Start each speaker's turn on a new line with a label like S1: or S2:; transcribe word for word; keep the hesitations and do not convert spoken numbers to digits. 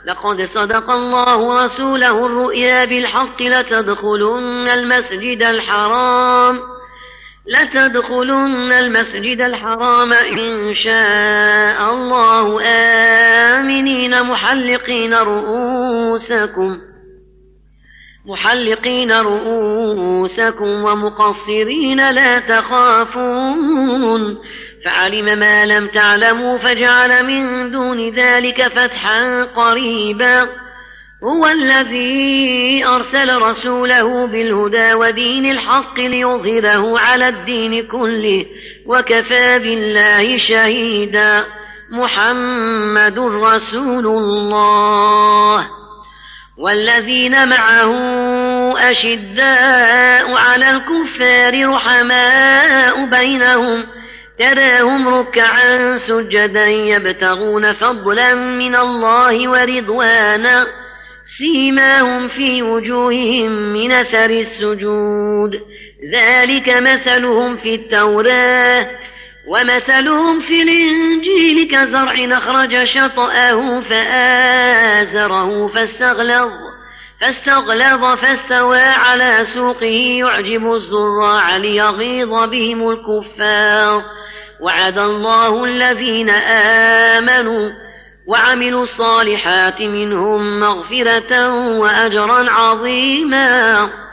S1: لقد صدق الله رسوله الرؤيا بالحق لتدخلن المسجد الحرام لتدخلن المسجد الحرام إن شاء الله آمنين محلقين رؤوسكم محلقين رؤوسكم ومقصرين لا تخافون فعلم ما لم تعلموا فجعل من دون ذلك فتحا قريبا هو الذي أرسل رسوله بالهدى ودين الحق ليظهره على الدين كله وكفى بالله شهيدا محمد رسول الله والذين معه أشداء على الكفار رحماء بينهم تراهم ركعا سجدا يبتغون فضلا من الله ورضوانا سيماهم في وجوههم من أثر السجود ذلك مثلهم في التوراة ومثلهم في الإنجيل كزرع أخرج شطأه فآزره فاستغلظ فاستغلظ فاستوى على سوقه يعجب الزراع ليغيظ بهم الكفار وعد الله الذين آمنوا وعملوا الصالحات منهم مغفرة وأجرا عظيما